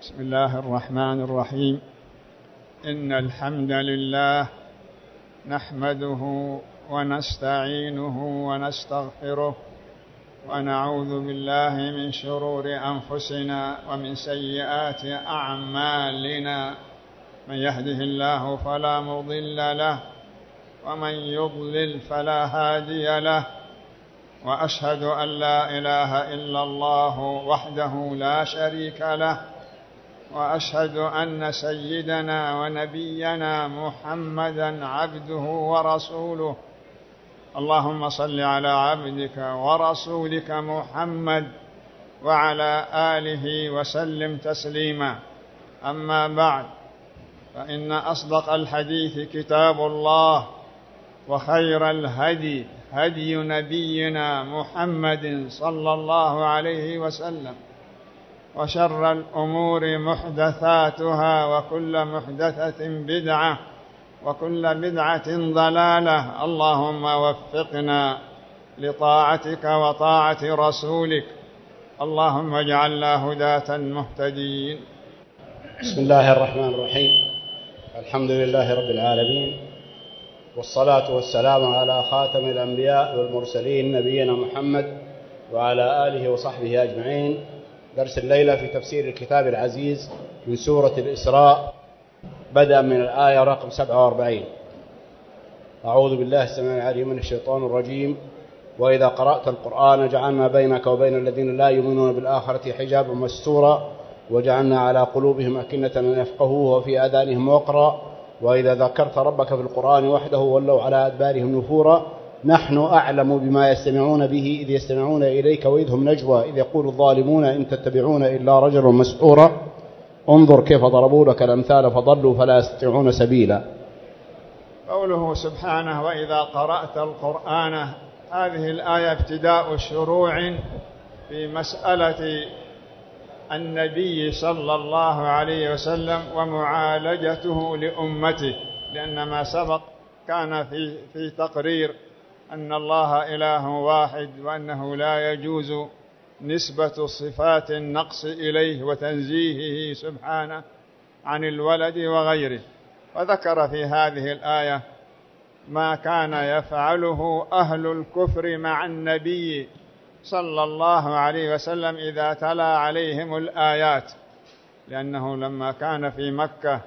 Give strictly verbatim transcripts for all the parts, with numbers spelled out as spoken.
بسم الله الرحمن الرحيم. إن الحمد لله نحمده ونستعينه ونستغفره ونعوذ بالله من شرور أنفسنا ومن سيئات أعمالنا. من يهده الله فلا مضل له ومن يضلل فلا هادي له، وأشهد أن لا إله إلا الله وحده لا شريك له، وأشهد أن سيدنا ونبينا محمدا عبده ورسوله. اللهم صل على عبدك ورسولك محمد وعلى آله وسلم تسليما. أما بعد، فإن أصدق الحديث كتاب الله، وخير الهدي هدي نبينا محمد صلى الله عليه وسلم، وشر الأمور محدثاتها، وكل محدثة بدعة، وكل بدعة ضلالة. اللهم وفقنا لطاعتك وطاعة رسولك، اللهم اجعلنا هداة مهتدين. بسم الله الرحمن الرحيم. الحمد لله رب العالمين، والصلاة والسلام على خاتم الأنبياء والمرسلين نبينا محمد وعلى آله وصحبه أجمعين. درس الليلة في تفسير الكتاب العزيز من سورة الإسراء، بدأ من الآية رقم سبعة وأربعين. أعوذ بالله السميع العليم من الشيطان الرجيم. وإذا قرأت القرآن جعلنا بينك وبين الذين لا يؤمنون بالآخرة حجابا مستورا، وجعلنا على قلوبهم أكنة أن يفقهوه وفي آذانهم وقرا، وإذا ذكرت ربك في القرآن وحده ولوا على أدبارهم نفورا. نحن أعلم بما يستمعون به إذ يستمعون إليك وإذ هم نجوى إذ يقول الظالمون إن تتبعون إلا رجلا مسحورا. انظر كيف ضربوا لك الأمثال فضلوا فلا يستطيعون سبيلا. قوله سبحانه وإذا قرأت القرآن، هذه الآية ابتداء شروع في مسألة النبي صلى الله عليه وسلم ومعالجته لأمته، لأن ما سبق كان في في تقرير أن الله إله واحد، وأنه لا يجوز نسبة صفات النقص إليه وتنزيهه سبحانه عن الولد وغيره. وذكر في هذه الآية ما كان يفعله أهل الكفر مع النبي صلى الله عليه وسلم إذا تلا عليهم الآيات، لأنه لما كان في مكة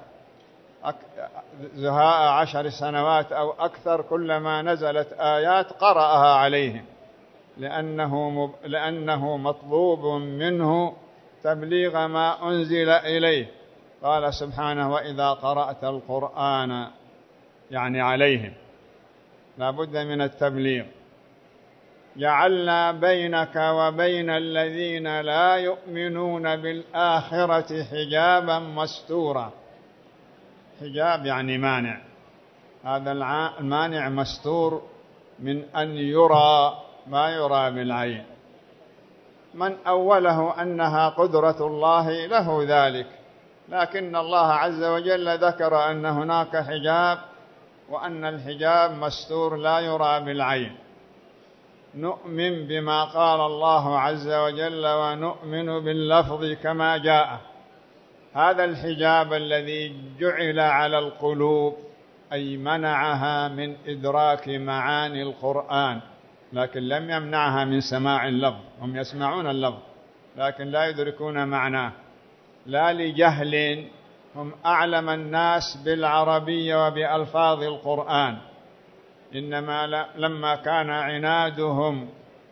زهاء عشر سنوات أو أكثر، كلما نزلت آيات قرأها عليهم، لأنه, لأنه مطلوب منه تبليغ ما أنزل إليه. قال سبحانه وإذا قرأت القرآن، يعني عليهم لا بد من التبليغ. جعلنا بينك وبين الذين لا يؤمنون بالآخرة حجابا مستورا. حجاب يعني مانع، هذا المانع مستور من أن يرى ما يرى بالعين. من أوله أنها قدرة الله له ذلك، لكن الله عز وجل ذكر أن هناك حجاب، وأن الحجاب مستور لا يرى بالعين. نؤمن بما قال الله عز وجل، ونؤمن باللفظ كما جاء. هذا الحجاب الذي جعل على القلوب، أي منعها من إدراك معاني القرآن، لكن لم يمنعها من سماع اللفظ. هم يسمعون اللفظ لكن لا يدركون معناه، لا لجهل، هم أعلم الناس بالعربية وبألفاظ القرآن، إنما لما كان عنادهم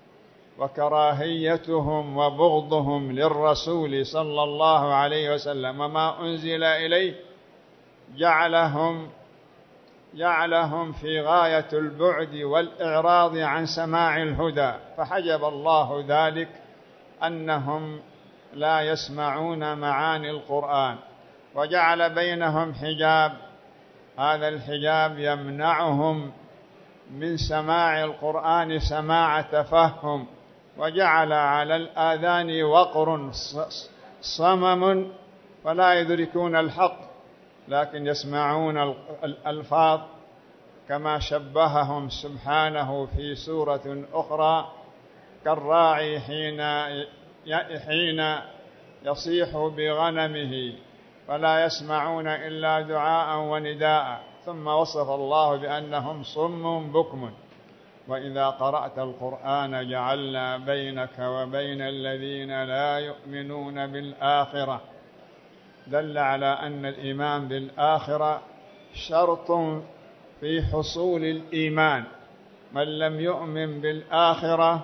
وكراهيتهم وبغضهم للرسول صلى الله عليه وسلم وما أنزل إليه جعلهم جعلهم في غاية البعد والإعراض عن سماع الهدى، فحجب الله ذلك أنهم لا يسمعون معاني القرآن، وجعل بينهم حجاب. هذا الحجاب يمنعهم من سماع القرآن سماع تفهم، وجعل على الآذان وقر صمم فلا يدركون الحق، لكن يسمعون الألفاظ، كما شبههم سبحانه في سورة أخرى كالراعي حين حين يصيح بغنمه فلا يسمعون إلا دعاء ونداء. ثم وصف الله بأنهم صم بكم وإذا قرأت القرآن جعلنا بينك وبين الذين لا يؤمنون بالآخرة. دل على أن الإيمان بالآخرة شرط في حصول الإيمان. من لم يؤمن بالآخرة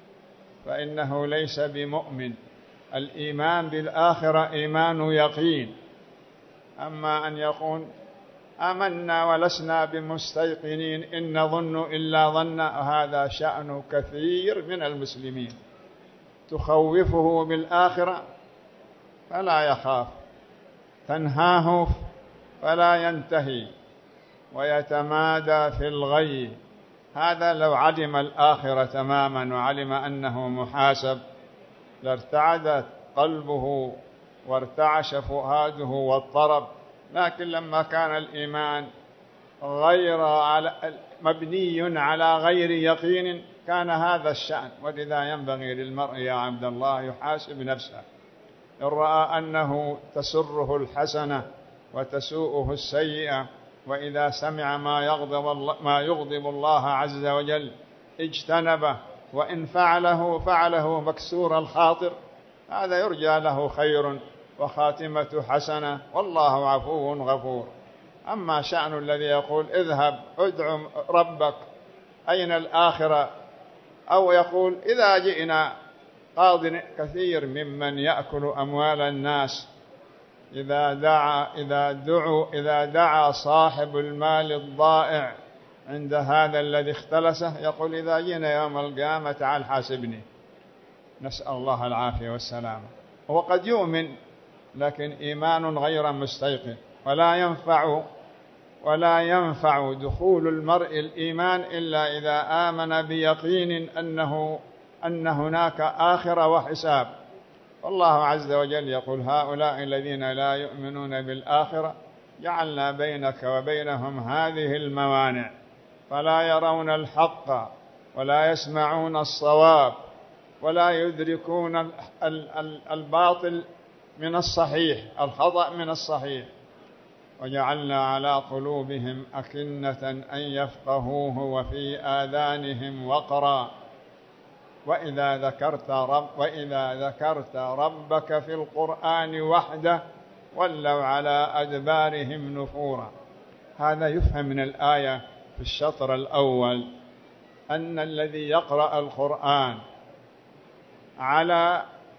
فإنه ليس بمؤمن. الإيمان بالآخرة إيمان يقين. أما أن يقول آمنا ولسنا بمستيقنين إن نظن إلا ظن، هذا شأن كثير من المسلمين. تخوفه بالآخرة فلا يخاف، تنهاه فلا ينتهي، ويتمادى في الغي. هذا لو علم الآخرة تماما وعلم أنه محاسب لارتعدت قلبه وارتعش فؤاده واضطرب. لكن لما كان الإيمان غير على مبني على غير يقين كان هذا الشأن. ولذا ينبغي للمرء يا عبد الله يحاسب نفسه. إن رأى أنه تسره الحسنة وتسوءه السيئة، وإذا سمع ما يغضب الله, ما يغضب الله عز وجل اجتنبه، وإن فعله فعله مكسور الخاطر، هذا يرجى له خير وخاتمة حسنة، والله عفو غفور. أما شأن الذي يقول اذهب ادعو ربك أين الآخرة، أو يقول إذا جئنا قاض كثير ممن يأكل أموال الناس إذا دعا إذا دعوا إذا دعا صاحب المال الضائع عند هذا الذي اختلسه يقول إذا جئنا يوم القيامة تعال حاسبني. نسأل الله العافية والسلامة. وقد يؤمن لكن إيمان غير مستيقن. ولا ينفع ولا ينفع دخول المرء الإيمان إلا إذا آمن بيقين أنه أن هناك آخرة وحساب. والله عز وجل يقول هؤلاء الذين لا يؤمنون بالآخرة جعلنا بينك وبينهم هذه الموانع فلا يرون الحق ولا يسمعون الصواب ولا يدركون الباطل من الصحيح، الخطأ من الصحيح. وجعلنا على قلوبهم أكنة أن يفقهوه وفي آذانهم وقرا وإذا ذكرت رب وإذا ذكرت ربك في القرآن وحده ولوا على أدبارهم نفورا. هذا يفهم من الآية في الشطر الأول أن الذي يقرأ القرآن على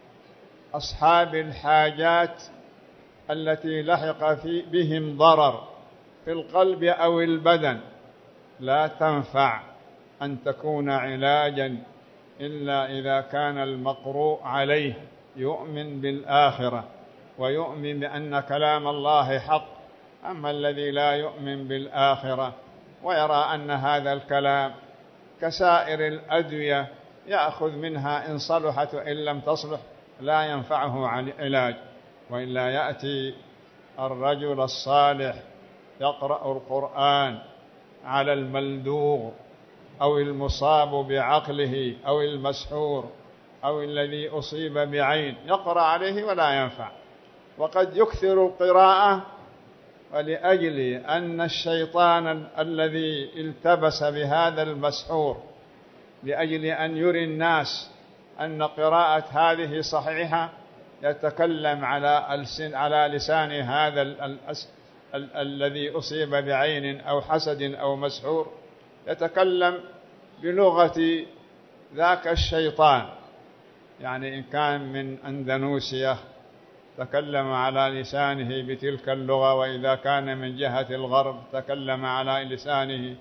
أصحاب الحاجات التي لحق في بهم ضرر في القلب أو البدن لا تنفع أن تكون علاجا إلا إذا كان المقروء عليه يؤمن بالآخرة ويؤمن بأن كلام الله حق. أما الذي لا يؤمن بالآخرة ويرى أن هذا الكلام كسائر الأدوية يأخذ منها إن صلحت وإن لم تصلح لا ينفعه علاج. وإلا يأتي الرجل الصالح يقرأ القرآن على الملدوغ أو المصاب بعقله أو المسحور أو الذي أصيب بعين، يقرأ عليه ولا ينفع. وقد يكثر القراءة ولأجل أن الشيطان الذي التبس بهذا المسحور لأجل أن يري الناس أن قراءة هذه صحيحة يتكلم على ألسن على لسان هذا ال ال ال الذي أصيب بعين أو حسد أو مسحور، يتكلم بلغة ذاك الشيطان. يعني إن كان من أندونيسيا تكلم على لسانه بتلك اللغة، وإذا كان من جهة الغرب تكلم على لسانه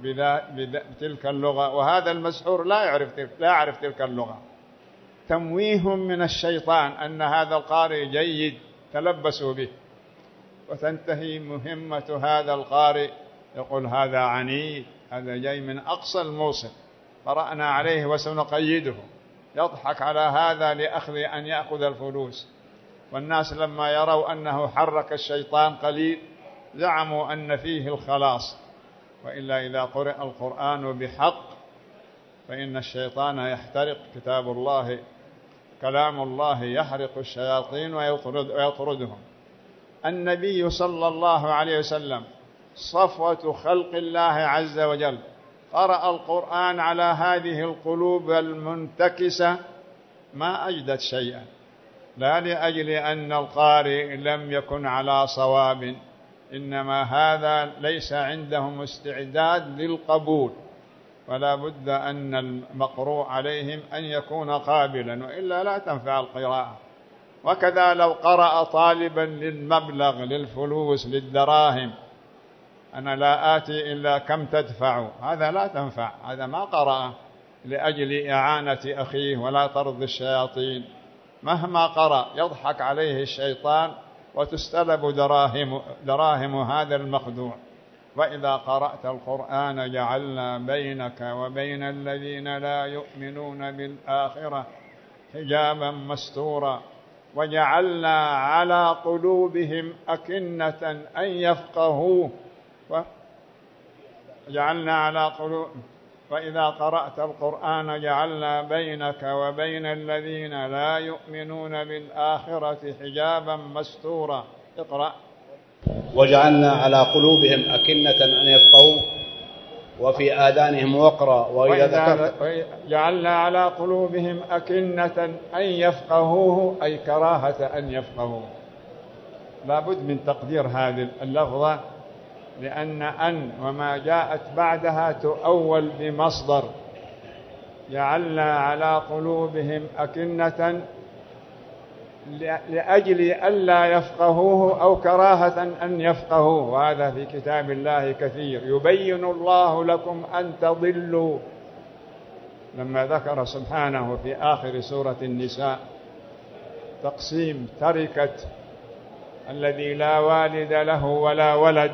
بتلك اللغة، وهذا المسحور لا يعرف تلك, لا يعرف تلك اللغة. تمويه من الشيطان أن هذا القارئ جيد تلبسوا به، وتنتهي مهمة هذا القارئ يقول هذا عنيد، هذا جاي من أقصى الموصل، قرأنا عليه وسنقيده. يضحك على هذا لأخذ أن يأخذ الفلوس. والناس لما يروا أنه حرك الشيطان قليل زعموا أن فيه الخلاص. وإلا إذا قرأ القرآن بحق فإن الشيطان يحترق. كتاب الله كلام الله يحرق الشياطين ويطرد ويطردهم. النبي صلى الله عليه وسلم صفوة خلق الله عز وجل قرأ القرآن على هذه القلوب المنتكسة ما أجدت شيئا، لا لأجل أن القارئ لم يكن على صواب، إنما هذا ليس عندهم استعداد للقبول، ولا بد أن المقروء عليهم أن يكون قابلا، وإلا لا تنفع القراءة. وكذا لو قرأ طالبا للمبلغ، للفلوس، للدراهم، أنا لا آتي إلا كم تدفع، هذا لا تنفع، هذا ما قرأ لأجل إعانة أخيه ولا طرد الشياطين. مهما قرأ يضحك عليه الشيطان وتستلب دراهم, دراهم هذا المخدوع. وإذا قرأت القرآن جعلنا بينك وبين الذين لا يؤمنون بالآخرة حجابا مستورا وجعلنا على قلوبهم أكنة أن يفقهوه وجعلنا على قلوب وإذا قرأت القرآن جعلنا بينك وبين الذين لا يؤمنون بالآخرة حجابا مستورا. اقرأ. وجعلنا على قلوبهم أكنة أن يفقهوه وفي آذانهم وقرا وإذا ذكرت جعلنا على قلوبهم أكنة أن يفقهوه أي كراهة أن يفقهوه. لا بد من تقدير هذه اللفظة، لأن أن وما جاءت بعدها تؤول بمصدر. جعلنا على قلوبهم أكنة لأجل ألا يفقهوه أو كراهة أن يفقهوه، وهذا في كتاب الله كثير. يبين الله لكم أن تضلوا، لما ذكر سبحانه في آخر سورة النساء تقسيم تركة الذي لا والد له ولا ولد،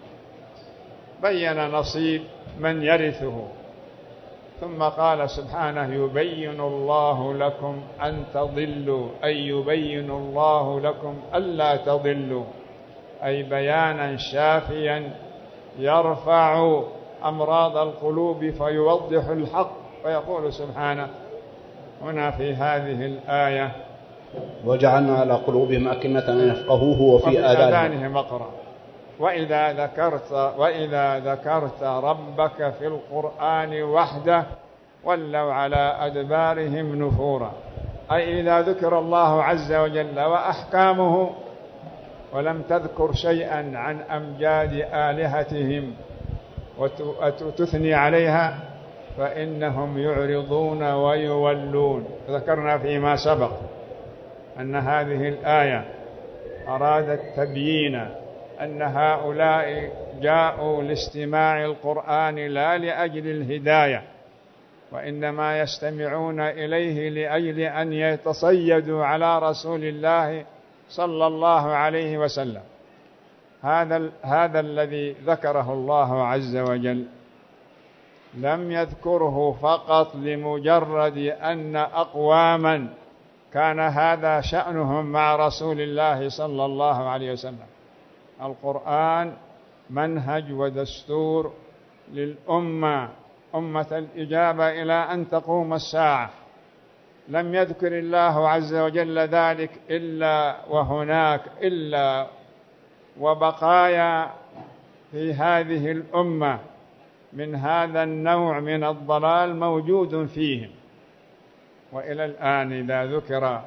بين نصيب من يرثه، ثم قال سبحانه يبين الله لكم أن تضلوا، أي يبين الله لكم ألا تضلوا، أي بيانا شافيا يرفع أمراض القلوب فيوضح الحق. فيقول سبحانه هنا في هذه الآية وجعلنا على قلوبهم أكنة أن يفقهوه وفي آذانهم وقرا. وإذا ذكرت وإذا ذكرت ربك في القرآن وحده ولوا على أدبارهم نفورا، أي إذا ذكر الله عز وجل وأحكامه ولم تذكر شيئا عن أمجاد آلهتهم وتثني عليها فإنهم يعرضون ويولون. ذكرنا فيما سبق أن هذه الآية أرادت تبيين أن هؤلاء جاءوا لاستماع القرآن لا لأجل الهداية، وإنما يستمعون إليه لأجل أن يتصيدوا على رسول الله صلى الله عليه وسلم. هذا هذا الذي ذكره الله عز وجل لم يذكره فقط لمجرد أن أقواما كان هذا شأنهم مع رسول الله صلى الله عليه وسلم. القرآن منهج ودستور للأمة، أمة الإجابة إلى أن تقوم الساعة. لم يذكر الله عز وجل ذلك إلا وهناك إلا وبقايا في هذه الأمة من هذا النوع من الضلال موجود فيهم. وإلى الآن إذا ذكر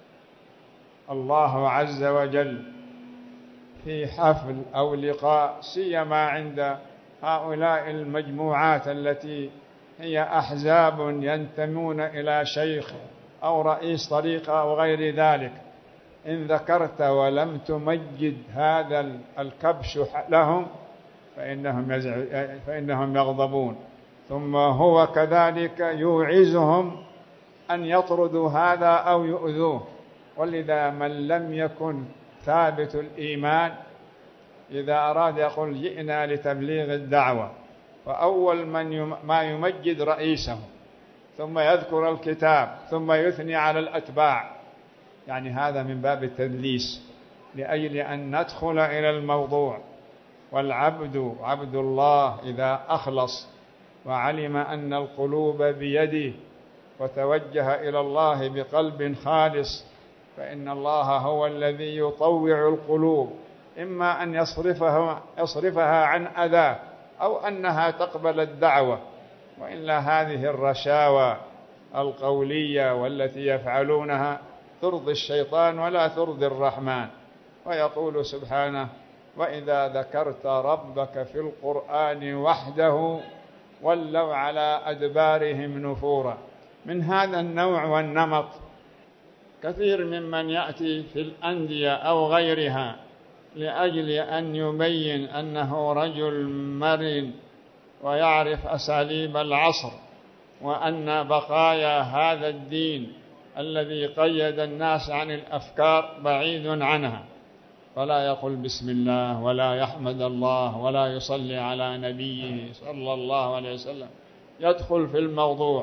الله عز وجل في حفل أو لقاء، سيما عند هؤلاء المجموعات التي هي أحزاب ينتمون إلى شيخ أو رئيس طريقة وغير ذلك، إن ذكرت ولم تمجد هذا الكبش لهم فإنهم, فإنهم يغضبون. ثم هو كذلك يوعزهم أن يطردوا هذا أو يؤذوه. ولذا من لم يكن ثابت الإيمان إذا أراد يقول جئنا لتبليغ الدعوة، وأول من ما يمجد رئيسه ثم يذكر الكتاب ثم يثني على الأتباع، يعني هذا من باب التدليس لأجل أن ندخل إلى الموضوع. والعبد عبد الله إذا أخلص وعلم أن القلوب بيده وتوجه إلى الله بقلب خالص، فإن الله هو الذي يطوع القلوب، إما أن يصرفها, يصرفها عن أذى أو أنها تقبل الدعوة، وإلا هذه الرشاوى القولية والتي يفعلونها ترضي الشيطان ولا ترضي الرحمن. ويقول سبحانه: وإذا ذكرت ربك في القرآن وحده ولوا على أدبارهم نفورا. من هذا النوع والنمط كثير ممن يأتي في الأندية أو غيرها لأجل أن يبين أنه رجل مرن ويعرف أساليب العصر، وأن بقايا هذا الدين الذي قيد الناس عن الأفكار بعيد عنها، فلا يقول بسم الله ولا يحمد الله ولا يصلي على نبيه صلى الله عليه وسلم، يدخل في الموضوع.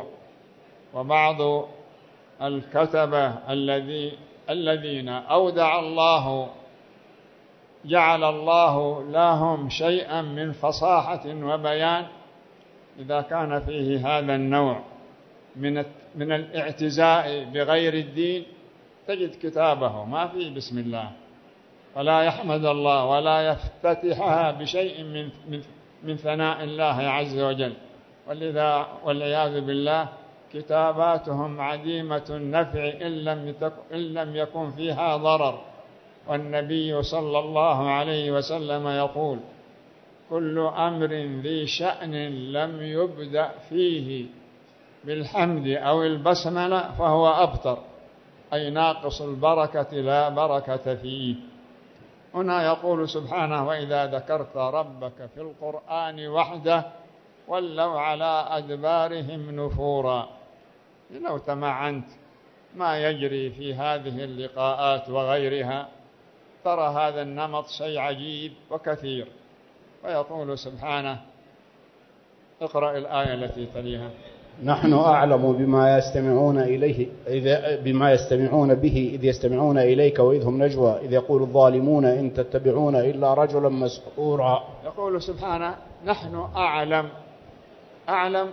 وبعض الكتبة الذي الذين أودع الله جعل الله لهم شيئا من فصاحة وبيان، إذا كان فيه هذا النوع من من الاعتزاء بغير الدين تجد كتابه ما فيه بسم الله، ولا يحمد الله ولا يفتتحها بشيء من من من ثناء الله عز وجل. ولذا والعياذ بالله كتاباتهم عديمة النفع إن لم إن لم يكن فيها ضرر. والنبي صلى الله عليه وسلم يقول: كل أمر ذي شأن لم يبدأ فيه بالحمد أو البسملة فهو أبتر، أي ناقص البركة لا بركة فيه. هنا يقول سبحانه: وإذا ذكرت ربك في القرآن وحده ولوا على أدبارهم نفورا. لو تمعنت ما يجري في هذه اللقاءات وغيرها ترى هذا النمط شيء عجيب وكثير. ويقول سبحانه: اقرأ الآية التي تليها. نحن أعلم بما يستمعون إليه إذ بما يستمعون به إذ يستمعون إليك وإذ هم نجوى إذ يقول الظالمون إن تتبعون إلا رجلا مسحورا. يقول سبحانه: نحن أعلم. أعلم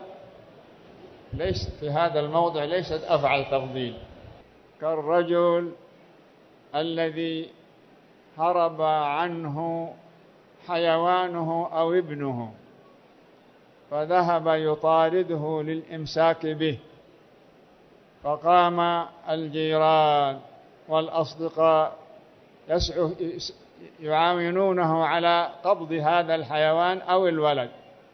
ليس في هذا الموضع ليست أفعل تفضيل، كالرجل الذي هرب عنه حيوانه أو ابنه فذهب يطارده للإمساك به، فقام الجيران والأصدقاء يعاونونه على قبض هذا الحيوان أو الولد،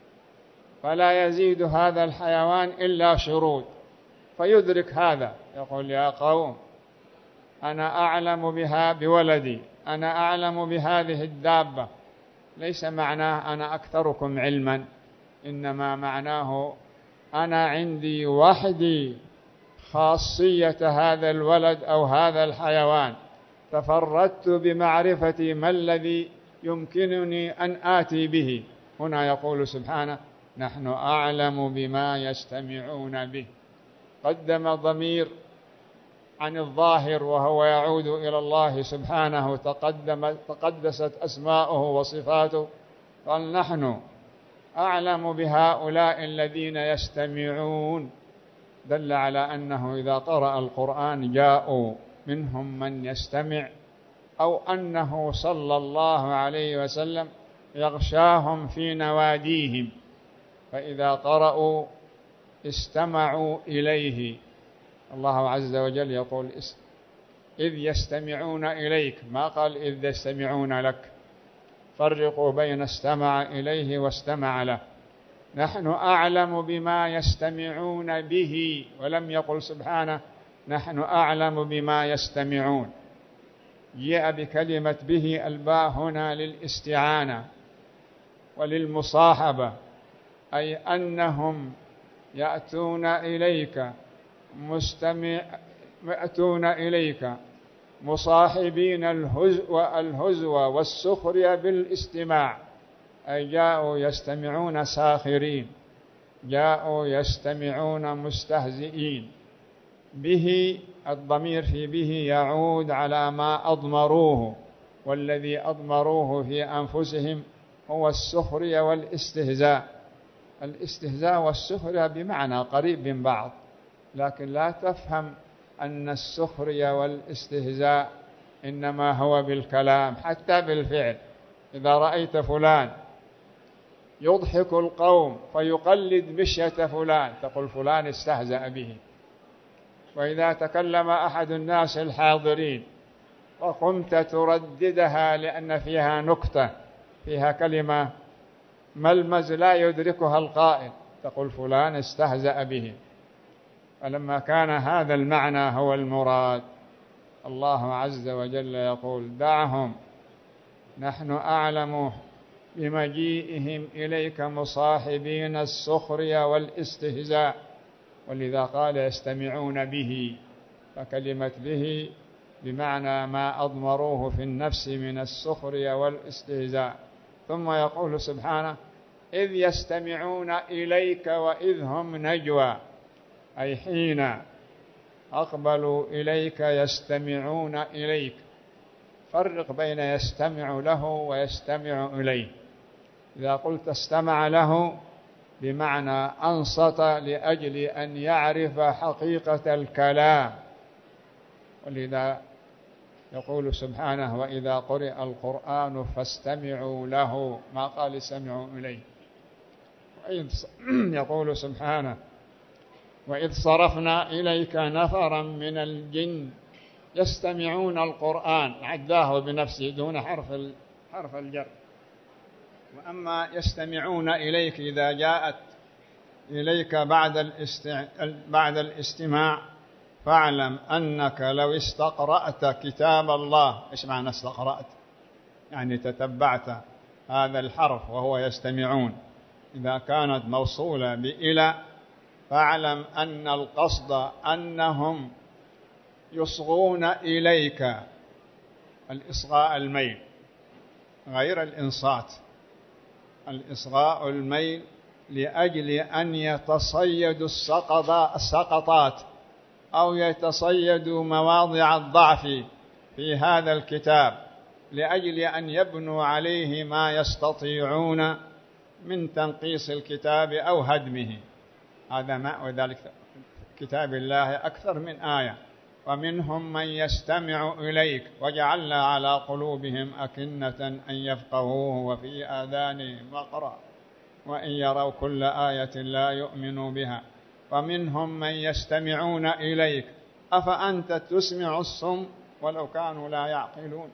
فلا يزيد هذا الحيوان إلا شرود، فيدرك هذا يقول: يا قوم أنا أعلم بها بولدي، أنا أعلم بهذه الدابة. ليس معناه أنا أكثركم علما، إنما معناه أنا عندي وحدي خاصية هذا الولد أو هذا الحيوان، تفردت بمعرفة ما الذي يمكنني أن آتي به. هنا يقول سبحانه: نحن أعلم بما يستمعون به. قدم ضمير عن الظاهر وهو يعود إلى الله سبحانه، تقدم تقدست أسماؤه وصفاته، قال: نحن أعلم بهؤلاء الذين يستمعون. دل على أنه إذا قرأ القرآن جاءوا منهم من يستمع، أو أنه صلى الله عليه وسلم يغشاهم في نواديهم، فإذا قرأوا استمعوا إليه. الله عز وجل يقول: إذ يستمعون إليك، ما قال إذ يستمعون لك. فرقوا بين استمع إليه واستمع له. نحن أعلم بما يستمعون به، ولم يقل سبحانه نحن أعلم بما يستمعون. جاء بكلمة به الباء هنا للاستعانة وللمصاحبة، أي أنهم يأتون إليك مستمع يأتون إليك مصاحبين الهزو الهزو والسخرية بالاستماع، أي جاءوا يستمعون ساخرين، جاءوا يستمعون مستهزئين. به الضمير في به يعود على ما أضمروه، والذي أضمروه في أنفسهم هو السخرية والاستهزاء. الاستهزاء والسخرية بمعنى قريب من بعض، لكن لا تفهم أن السخرية والاستهزاء إنما هو بالكلام، حتى بالفعل. إذا رأيت فلان يضحك القوم فيقلد مشية فلان تقول فلان استهزأ به. وإذا تكلم أحد الناس الحاضرين وقمت ترددها لأن فيها نكتة، فيها كلمة ملمز لا يدركها القائل، تقول فلان استهزأ به. فلما كان هذا المعنى هو المراد، الله عز وجل يقول دعهم نحن أعلم بمجيئهم إليك مصاحبين السخرية والاستهزاء. ولذا قال يستمعون به، فكلمة به بمعنى ما أضمروه في النفس من السخرية والاستهزاء. ثم يقول سبحانه إذ يستمعون إليك وإذ هم نجوى، أي حين أقبلوا إليك يستمعون إليك. فرق بين يستمع له ويستمع إليه. إذا قلت استمع له بمعنى أنصت لأجل أن يعرف حقيقة الكلام. ولذا يقول سبحانه وإذا قرئ القرآن فاستمعوا له، ما قال استمعوا إليه. يقول سبحانه وإذ صرفنا إليك نفرا من الجن يستمعون القرآن، عداه بنفسه دون حرف حرف الجر. وأما يستمعون إليك إذا جاءت إليك بعد بعد الاستماع، فاعلم أنك لو استقرأت كتاب الله. إيش معنى استقرأت؟ يعني تتبعت هذا الحرف وهو يستمعون، إذا كانت موصولة بإلى، فاعلم أن القصد أنهم يصغون إليك، الإصغاء الميل غير الإنصات. الإصغاء الميل لأجل أن يتصيدوا السقطات أو يتصيدوا مواضع الضعف في هذا الكتاب، لأجل أن يبنوا عليه ما يستطيعون من تنقيص الكتاب أو هدمه. هذا ما وذلك كتاب الله أكثر من آية. ومنهم من يستمع إليك وجعلنا على قلوبهم أكنة أن يفقهوه وفي آذانهم وقرا وإن يروا كل آية لا يؤمنوا بها. ومنهم من يستمعون إليك أفأنت تسمع الصم ولو كانوا لا يعقلون.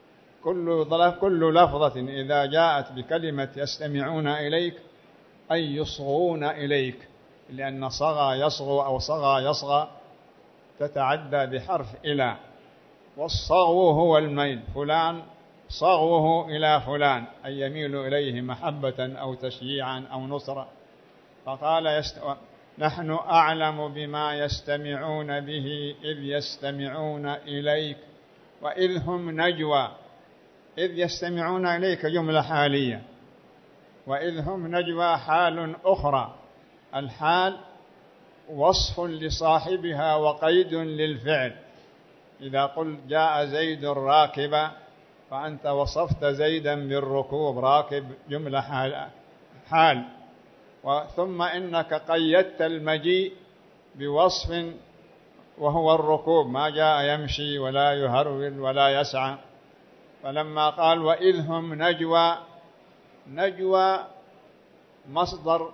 كل لفظة إذا جاءت بكلمة يستمعون إليك أي يصغون إليك، لأن صغى يصغو أو صغى يصغى تتعدى بحرف إلى، والصغو هو الميل، فلان صغوه إلى فلان أي يميل إليه محبة أو تشجيعا أو نصرة. فقال يست... نحن أعلم بما يستمعون به إذ يستمعون إليك وإذ هم نجوى. إذ يستمعون إليك جملة حالية، وإذ هم نجوى حال أخرى. الحال وصف لصاحبها وقيد للفعل. إذا قلت جاء زيد راكبا فأنت وصفت زيدا بالركوب، راكب جملة حال, حال. ثم إنك قيدت المجيء بوصف وهو الركوب، ما جاء يمشي ولا يهرول ولا يسعى. فلما قال وإذ هم نجوى، نجوى مصدر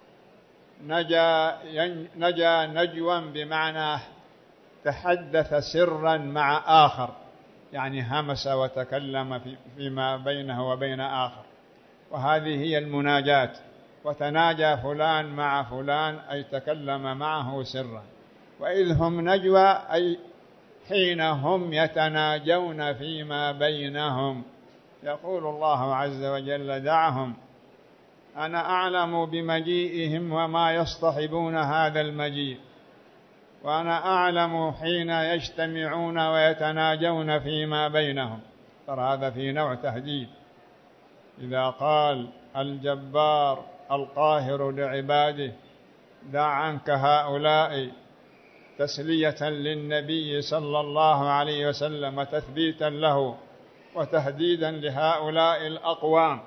نجا نجا نجوا بمعنى تحدث سرا مع آخر، يعني همس وتكلم فيما بينه وبين آخر، وهذه هي المناجاة. وتناجى فلان مع فلان أي تكلم معه سرا. وإذ هم نجوى أي حين هم يتناجون فيما بينهم. يقول الله عز وجل دعهم أنا أعلم بمجيئهم وما يصطحبون هذا المجيء، وأنا أعلم حين يجتمعون ويتناجون فيما بينهم. ترى هذا في نوع تهديد. إذا قال الجبار القاهر لعباده دع عنك هؤلاء تسلية للنبي صلى الله عليه وسلم وتثبيتا له وتهديدا لهؤلاء الأقوام،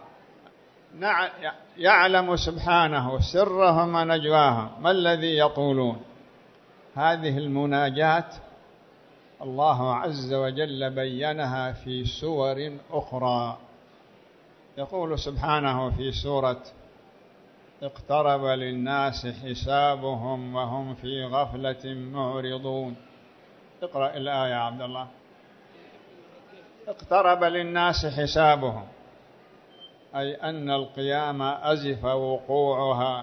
يعلم سبحانه سرهم ونجواهم ما الذي يقولون. هذه المناجاة الله عز وجل بينها في سور أخرى. يقول سبحانه في سورة اقترب للناس حسابهم وهم في غفلة معرضون. اقرأ الآية يا عبد الله. اقترب للناس حسابهم، أي أن القيامة أزف وقوعها،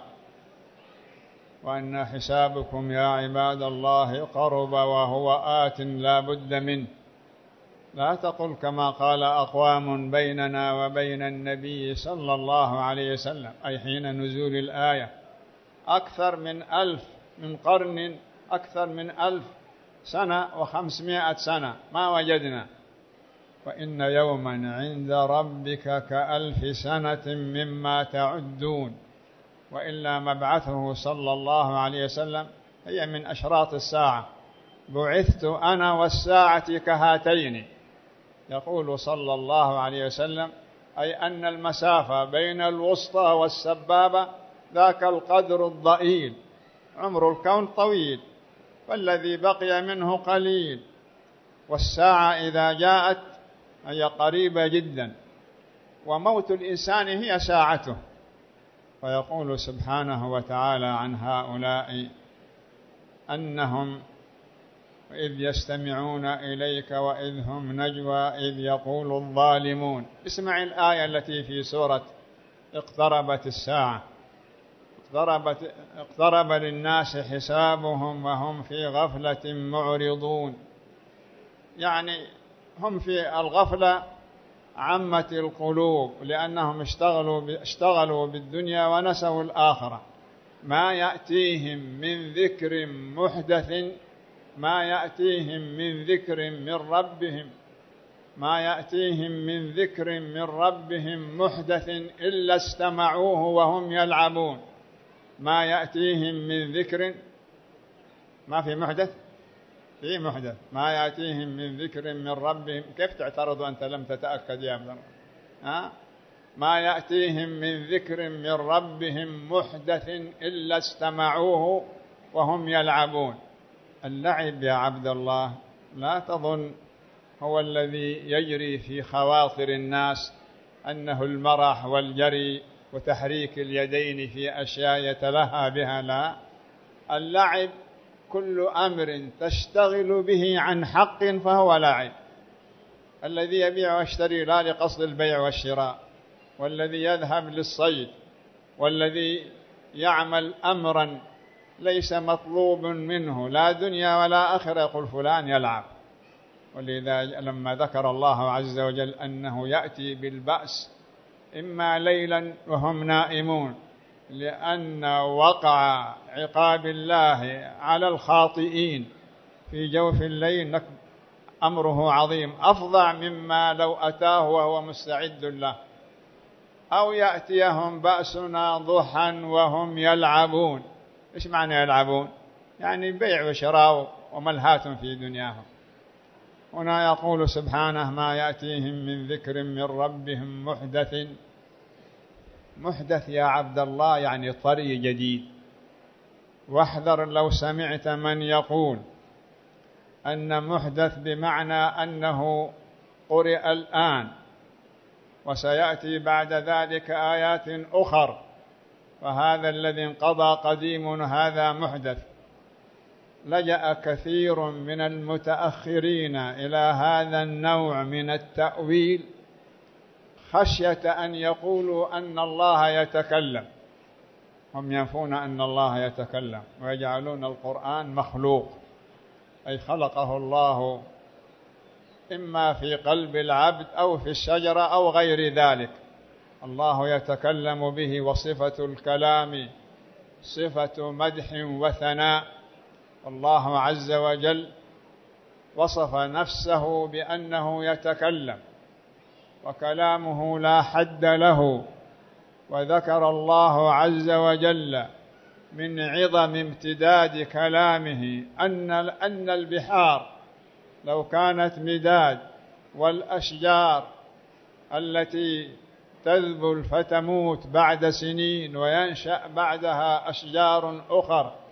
وأن حسابكم يا عباد الله قرب وهو آت لا بد منه. لا تقل كما قال أقوام بيننا وبين النبي صلى الله عليه وسلم، أي حين نزول الآية، أكثر من ألف من قرن، أكثر من ألف سنة وخمسمائة سنة ما وجدنا. وإن يوما عند ربك كألف سنة مما تعدون. وإلا مبعثه صلى الله عليه وسلم هي من أشراط الساعة. بعثت أنا والساعة كهاتين. يقول صلى الله عليه وسلم أي أن المسافة بين الوسطى والسبابة ذاك القدر الضئيل. عمر الكون طويل والذي بقي منه قليل، والساعة إذا جاءت هي قريبة جدا، وموت الإنسان هي ساعته. ويقول سبحانه وتعالى عن هؤلاء أنهم إذ يستمعون إليك وإذ هم نجوى إذ يقول الظالمون. اسمع الآية التي في سورة اقتربت الساعة. اقتربت اقترب للناس حسابهم وهم في غفلة معرضون، يعني هم في الغفلة عمت القلوب، لأنهم اشتغلوا اشتغلوا بالدنيا ونسوا الآخرة. ما يأتيهم من ذكر محدث ما يأتيهم من ذكر من ربهم ما يأتيهم من ذكر من ربهم محدث إلا استمعوه وهم يلعبون. ما يأتيهم من ذكر، ما في محدث، في محدث. ما يأتيهم من ذكر من ربهم. كيف تعترض وأنت لم تتأكد يا ابن ها؟ ما يأتيهم من ذكر من ربهم محدث إلا استمعوه وهم يلعبون. اللعب يا عبد الله لا تظن هو الذي يجري في خواطر الناس أنه المرح والجري وتحريك اليدين في أشياء يتلهى بها. لا، اللعب كل أمر تشتغل به عن حق فهو لعب. الذي يبيع ويشتري لا لقصد البيع والشراء، والذي يذهب للصيد، والذي يعمل أمرا ليس مطلوب منه لا دنيا ولا آخرة، يقول فلان يلعب. ولذا لما ذكر الله عز وجل أنه يأتي بالبأس إما ليلا وهم نائمون، لأن وقع عقاب الله على الخاطئين في جوف الليل أمره عظيم، أفظع مما لو أتاه وهو مستعد له. أو يأتيهم بأسنا ضحى وهم يلعبون. إيش معنى يلعبون؟ يعني بيع وشراء وملهات في دنياهم. هنا يقول سبحانه ما يأتيهم من ذكر من ربهم محدث. محدث يا عبد الله يعني طري جديد. واحذر لو سمعت من يقول أن محدث بمعنى أنه قرئ الآن وسيأتي بعد ذلك آيات أخر، فهذا الذي انقضى قديم هذا محدث. لجأ كثير من المتأخرين إلى هذا النوع من التأويل خشية أن يقولوا أن الله يتكلم. هم ينفون أن الله يتكلم ويجعلون القرآن مخلوق، أي خلقه الله إما في قلب العبد أو في الشجرة أو غير ذلك. الله يتكلم به، وصفة الكلام صفة مدح وثناء. الله عز وجل وصف نفسه بأنه يتكلم وكلامه لا حد له. وذكر الله عز وجل من عظم امتداد كلامه أن أن البحار لو كانت مداد، والأشجار التي تذبل فتموت بعد سنين وينشأ بعدها أشجار أخر،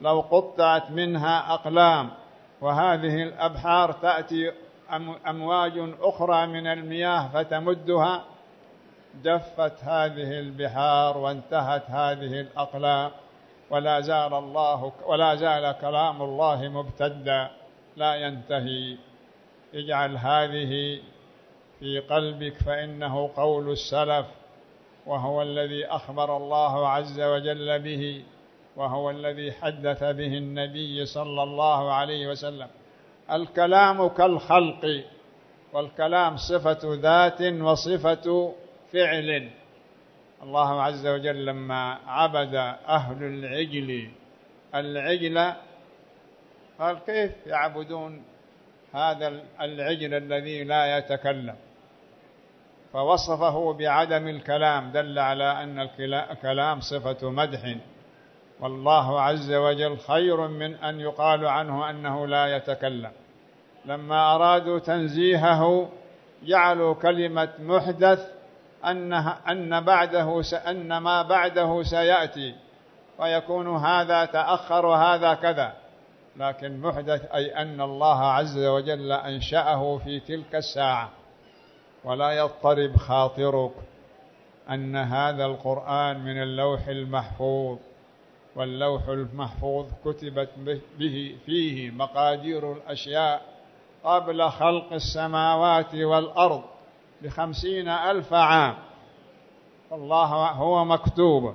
لو قطعت منها أقلام، وهذه الأبحار تأتي أمواج أخرى من المياه فتمدها، جفت هذه البحار وانتهت هذه الأقلام، ولا زال الله ولا زال كلام الله ممتدا لا ينتهي. اجعل هذه في قلبك، فإنه قول السلف، وهو الذي أخبر الله عز وجل به، وهو الذي حدث به النبي صلى الله عليه وسلم. الكلام كالخلق، والكلام صفة ذات وصفة فعل. الله عز وجل لما عبد أهل العجل العجل قال كيف يعبدون هذا العجل الذي لا يتكلم، فوصفه بعدم الكلام، دل على أن الكلام صفة مدح، والله عز وجل خير من أن يقال عنه أنه لا يتكلم. لما أرادوا تنزيهه جعلوا كلمة محدث أنها أن بعده أن ما بعده سيأتي، ويكون هذا تأخر وهذا كذا، لكن محدث أي أن الله عز وجل أنشأه في تلك الساعة. ولا يضطرب خاطرك أن هذا القرآن من اللوح المحفوظ، واللوح المحفوظ كتبت به فيه مقادير الأشياء قبل خلق السماوات والأرض بخمسين ألف عام، الله هو مكتوب.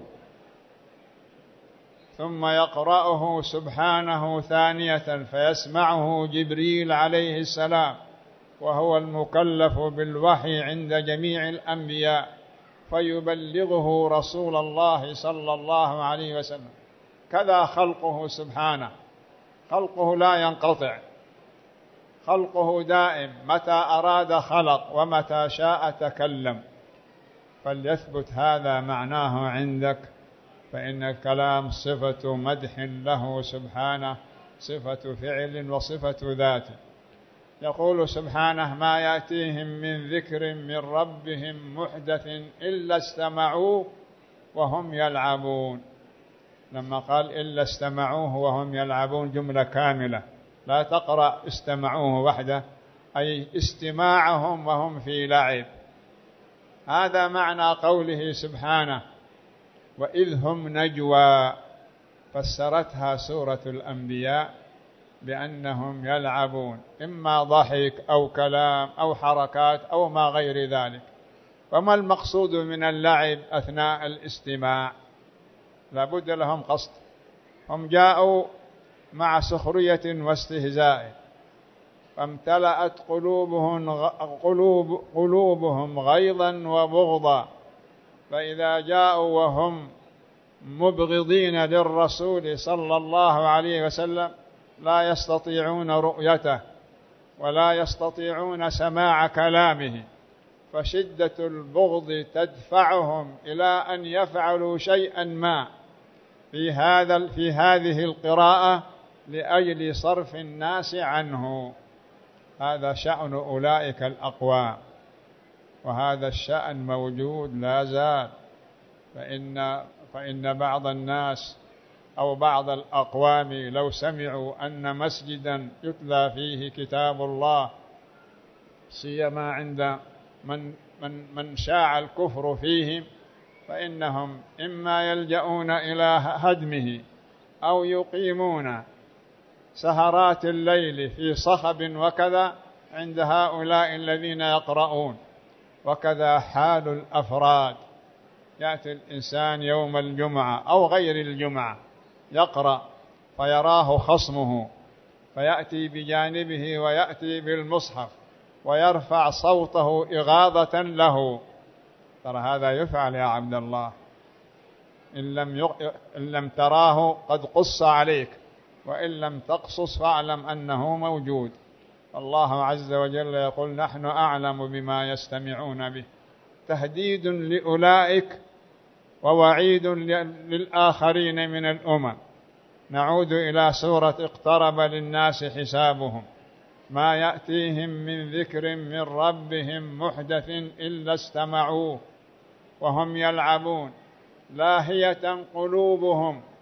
ثم يقرأه سبحانه ثانية فيسمعه جبريل عليه السلام، وهو المكلف بالوحي عند جميع الأنبياء، فيبلغه رسول الله صلى الله عليه وسلم. كذا خلقه سبحانه، خلقه لا ينقطع، خلقه دائم، متى أراد خلق ومتى شاء تكلم. فليثبت هذا معناه عندك، فإن الكلام صفة مدح له سبحانه، صفة فعل وصفة ذات. يقول سبحانه ما يأتيهم من ذكر من ربهم محدث إلا استمعوه وهم يلعبون. لما قال إلا استمعوه وهم يلعبون جملة كاملة، لا تقرأ استمعوه وحده، أي استماعهم وهم في لعب. هذا معنى قوله سبحانه وإذ هم نجوى، فسرتها سورة الأنبياء بأنهم يلعبون، إما ضحك أو كلام أو حركات أو ما غير ذلك. وما المقصود من اللعب أثناء الاستماع؟ لابد لهم قصد. هم جاءوا مع سخرية واستهزاء، فامتلأت قلوبهم, قلوب قلوبهم غيظا وبغضا، فإذا جاءوا وهم مبغضين للرسول صلى الله عليه وسلم لا يستطيعون رؤيته ولا يستطيعون سماع كلامه، فشدة البغض تدفعهم إلى أن يفعلوا شيئا ما في هذا في هذه القراءة لأجل صرف الناس عنه. هذا شأن أولئك الأقوام، وهذا الشأن موجود لا زال. فإن فإن بعض الناس أو بعض الأقوام لو سمعوا أن مسجدا يتلى فيه كتاب الله، سيما عند من من من شاع الكفر فيهم، فإنهم إما يلجؤون إلى هدمه أو يقيمون سهرات الليل في صخب وكذا عند هؤلاء الذين يقرؤون. وكذا حال الأفراد، يأتي الإنسان يوم الجمعة أو غير الجمعة يقرأ فيراه خصمه، فيأتي بجانبه ويأتي بالمصحف ويرفع صوته إغاظة له. ترى هذا يفعل يا عبد الله، إن لم, يق... إن لم تراه قد قص عليك، وإن لم تقصص فاعلم أنه موجود. الله عز وجل يقول نحن أعلم بما يستمعون به، تهديد لأولئك ووعيد للآخرين من الأمم. نعود إلى سورة اقترب للناس حسابهم، ما يأتيهم من ذكر من ربهم محدث إلا استمعوه وهم يلعبون لاهية قلوبهم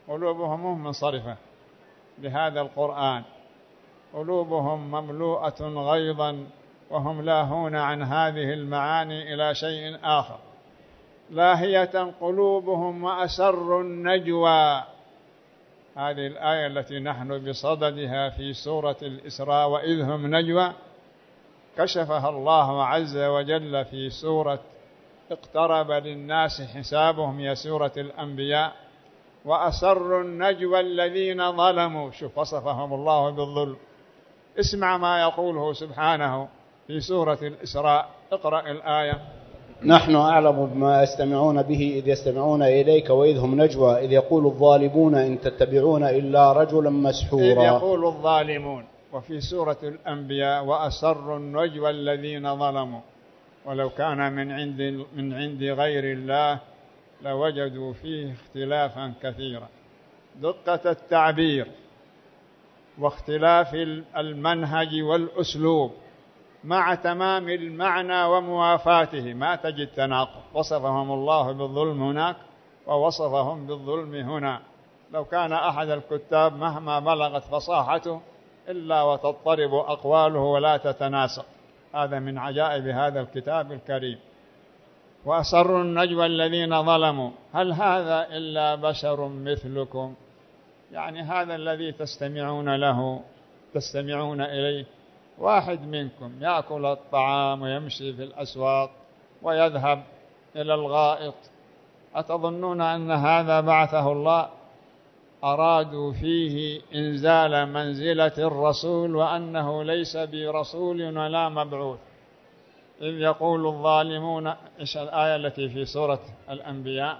قلوبهم منصرفة بهذا القرآن، قلوبهم مملوءة غيظا وهم لاهون عن هذه المعاني إلى شيء آخر. لاهية قلوبهم وأسروا النجوى، هذه الآية التي نحن بصددها في سورة الإسراء، وإذ هم نجوى، كشفها الله عز وجل في سورة اقترب للناس حسابهم، يا سورة الأنبياء. وأسروا النجوى الذين ظلموا، شوف وصفهم الله بالظلم. اسمع ما يقوله سبحانه في سورة الإسراء، اقرأ الآية. نحن أعلم بما يستمعون به إذ يستمعون إليك وإذ هم نجوى إذ يقول الظالمون إن تتبعون إلا رجلا مسحورا. إذ يقول الظالمون. وفي سورة الأنبياء وأسروا النجوى الذين ظلموا ولو كان من عند من عند غير الله لوجدوا فيه اختلافا كثيرا. دقة التعبير واختلاف المنهج والأسلوب مع تمام المعنى وموافاته ما تجد تناقض. وصفهم الله بالظلم هناك ووصفهم بالظلم هنا. لو كان أحد الكتاب مهما بلغت فصاحته إلا وتضطرب أقواله ولا تتناسق. هذا من عجائب هذا الكتاب الكريم. وأسروا النجوى الذين ظلموا هل هذا إلا بشر مثلكم، يعني هذا الذي تستمعون له تستمعون إليه واحد منكم يأكل الطعام ويمشي في الأسواق ويذهب إلى الغائط، أتظنون أن هذا بعثه الله؟ أرادوا فيه إنزال منزلة الرسول وأنه ليس برسول ولا مبعوث. إذ يقول الظالمون، إيش الآية التي في سورة الأنبياء؟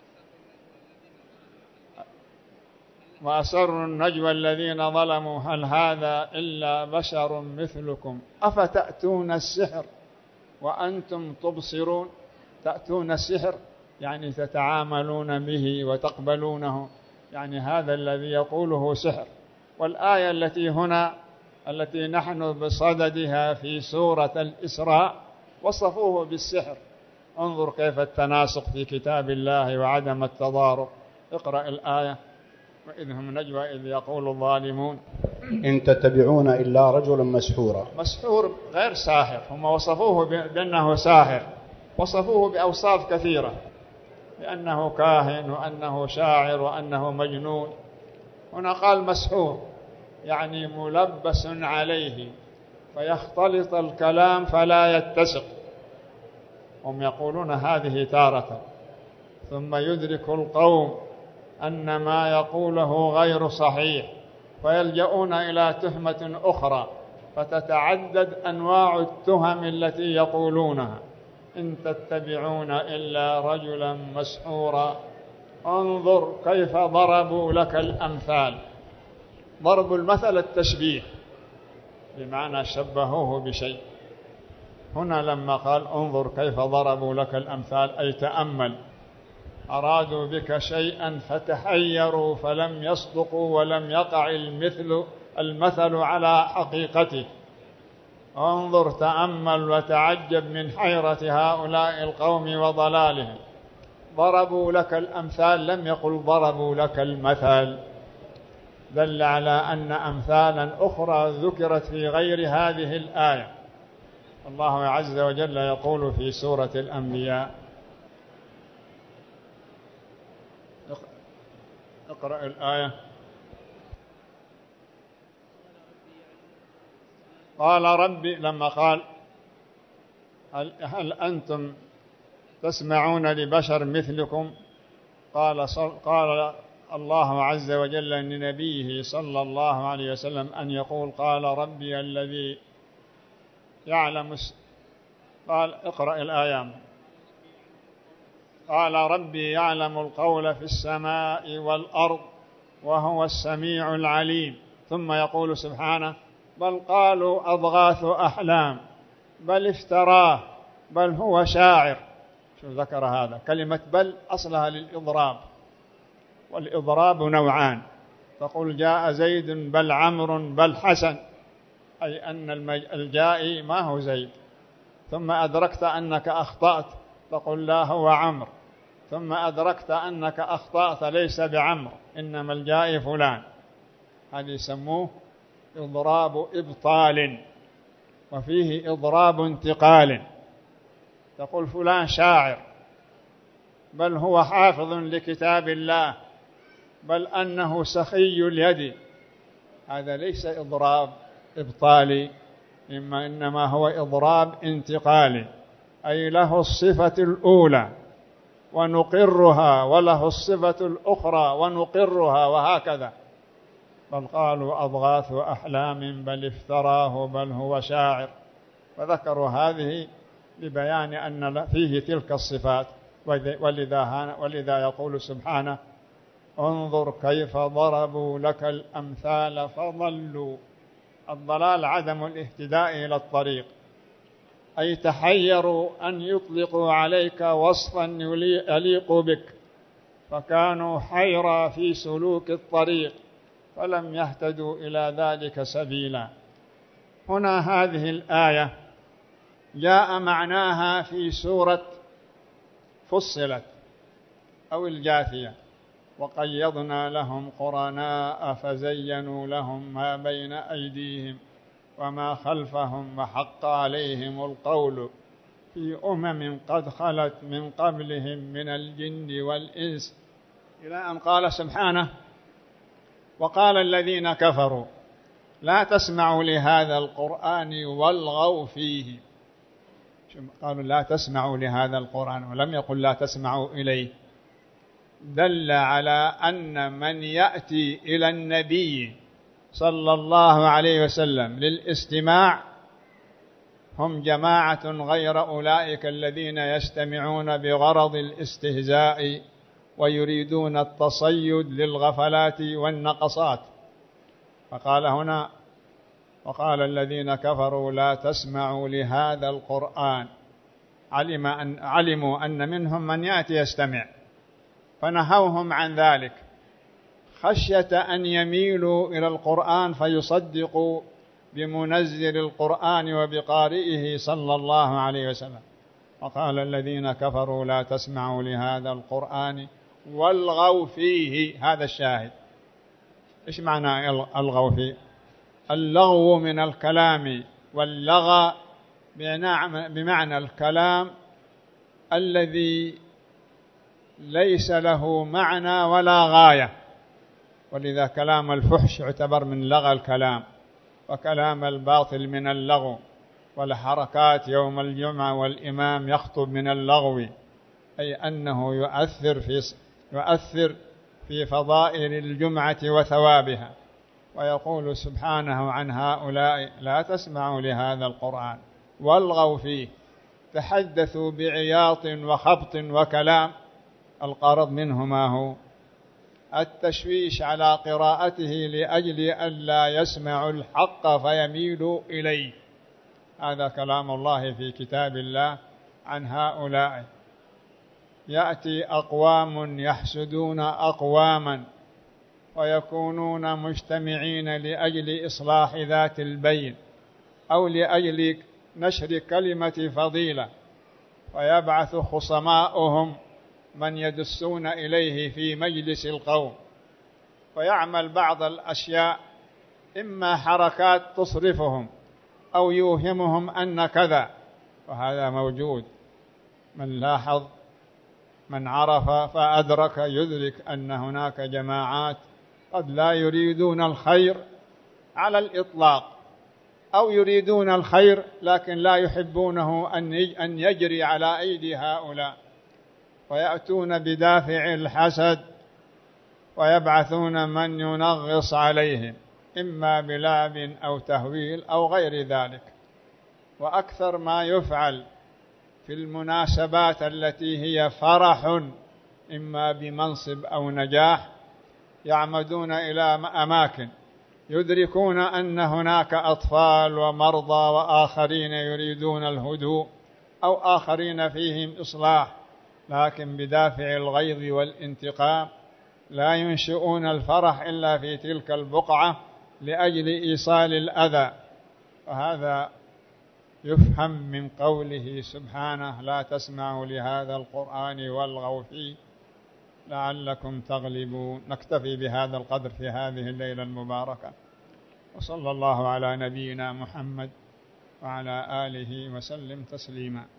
وأسروا النجوى الذين ظلموا هل هذا إلا بشر مثلكم أفتأتون السحر وأنتم تبصرون. تأتون السحر يعني تتعاملون به وتقبلونه، يعني هذا الذي يقوله سحر. والآية التي هنا التي نحن بصددها في سورة الإسراء وصفوه بالسحر. انظر كيف التناسق في كتاب الله وعدم التضارب. اقرأ الآية. وإذ هم نجوى إذ يقول الظالمون إن تتبعون إلا رجلا مسحورا. مسحور غير ساحر، هم وصفوه بأنه ساحر، وصفوه بأوصاف كثيرة، بأنه كاهن وأنه شاعر وأنه مجنون. هنا قال مسحور يعني ملبس عليه فيختلط الكلام فلا يتسق. هم يقولون هذه تارة، ثم يدرك القوم أن ما يقوله غير صحيح فيلجؤون إلى تهمة أخرى، فتتعدد أنواع التهم التي يقولونها. إن تتبعون إلا رجلا مسحورا. انظر كيف ضربوا لك الأمثال. ضرب المثل التشبيه بمعنى شبهوه بشيء. هنا لما قال انظر كيف ضربوا لك الأمثال أي تأمل. أرادوا بك شيئا فتحيروا فلم يصدقوا ولم يقع المثل المثل على حقيقته. انظر تأمل وتعجب من حيرة هؤلاء القوم وضلالهم. ضربوا لك الأمثال، لم يقل ضربوا لك المثل، دل على أن أمثالا أخرى ذكرت في غير هذه الآية. الله عز وجل يقول في سورة الأنبياء. اقرأ الآية. قال ربي، لما قال هل, هل أنتم تسمعون لبشر مثلكم، قال, قال الله عز وجل لنبيه صلى الله عليه وسلم أن يقول قال ربي الذي يعلم. قال اقرأ الآية. قال ربي يعلم القول في السماء والأرض وهو السميع العليم. ثم يقول سبحانه بل قالوا أضغاث أحلام بل افتراه بل هو شاعر. شو ذكر هذا؟ كلمة بل أصلها للإضراب، والإضراب نوعان. تقول جاء زيد بل عمرو بل حسن، أي أن الجائي ما هو زيد، ثم أدركت أنك أخطأت تقول لا هو عمرو. ثم أدركت أنك أخطأت ليس بعمرو إنما الجائي فلان، هذا يسموه إضراب إبطال، وفيه إضراب انتقال. تقول فلان شاعر، بل هو حافظ لكتاب الله، بل أنه سخي اليد، هذا ليس إضراب إبطالي، إما إنما هو إضراب انتقالي، أي له الصفة الأولى ونقرها وله الصفة الأخرى ونقرها، وهكذا. بل قالوا أضغاث أحلام بل افتراه بل هو شاعر، وذكروا هذه لبيان أن فيه تلك الصفات. ولذا, ولذا يقول سبحانه: انظر كيف ضربوا لك الأمثال فضلوا. الضلال عدم الاهتداء إلى الطريق، أي تحيروا أن يطلقوا عليك وصفا يليق بك، فكانوا حيرى في سلوك الطريق فلم يهتدوا إلى ذلك سبيلا. هنا هذه الآية جاء معناها في سورة فصلت أو الجاثية: وقيضنا لهم قرناء فزينوا لهم ما بين أيديهم وما خلفهم وحق عليهم القول في أمم قد خلت من قبلهم من الجن والإنس، إلى أن قال سبحانه: وقال الذين كفروا لا تسمعوا لهذا القرآن والغوا فيه. قالوا لا تسمعوا لهذا القرآن، ولم يقل لا تسمعوا إليه، دل على أن من يأتي إلى النبي صلى الله عليه وسلم للاستماع هم جماعة غير أولئك الذين يستمعون بغرض الاستهزاء ويريدون التصيد للغفلات والنقصات. فقال هنا: وقال الذين كفروا لا تسمعوا لهذا القرآن، علم أن علموا أن منهم من يأتي يستمع فنهوهم عن ذلك خشية أن يميلوا إلى القرآن فيصدقوا بمنزل القرآن وبقارئه صلى الله عليه وسلم. وقال الذين كفروا لا تسمعوا لهذا القرآن والغوا فيه. هذا الشاهد. إيش معنى الغوا فيه؟ اللغو من الكلام، واللغى بمعنى الكلام الذي ليس له معنى ولا غاية، ولذا كلام الفحش يعتبر من لغى الكلام، وكلام الباطل من اللغو، والحركات يوم الجمعة والإمام يخطب من اللغو، أي أنه يؤثر في يؤثر في فضائل الجمعة وثوابها. ويقول سبحانه عن هؤلاء لا تسمعوا لهذا القرآن والغوا فيه، تحدثوا بعياط وخبط وكلام، الغرض منه ما هو؟ التشويش على قراءته لأجل ألا يسمعوا الحق فيميلوا إليه. هذا كلام الله في كتاب الله عن هؤلاء. يأتي أقوام يحسدون أقواما ويكونون مجتمعين لأجل إصلاح ذات البين أو لأجل نشر كلمة فضيلة، ويبعث خصماؤهم من يدسون إليه في مجلس القوم، ويعمل بعض الأشياء إما حركات تصرفهم أو يوهمهم أن كذا، وهذا موجود. من لاحظ من عرف فأدرك يدرك أن هناك جماعات قد لا يريدون الخير على الإطلاق، أو يريدون الخير لكن لا يحبونه أن يجري على أيدي هؤلاء، ويأتون بدافع الحسد ويبعثون من ينغص عليهم إما بلعب أو تهويل أو غير ذلك. وأكثر ما يفعل في المناسبات التي هي فرح إما بمنصب أو نجاح، يعمدون إلى أماكن يدركون أن هناك أطفال ومرضى وآخرين يريدون الهدوء أو آخرين فيهم إصلاح، لكن بدافع الغيظ والانتقام لا ينشئون الفرح إلا في تلك البقعة لأجل إيصال الأذى. وهذا يفهم من قوله سبحانه: لا تسمعوا لهذا القرآن والغوا فيه لعلكم تغلبون. نكتفي بهذا القدر في هذه الليلة المباركة، وصلى الله على نبينا محمد وعلى آله وسلم تسليما.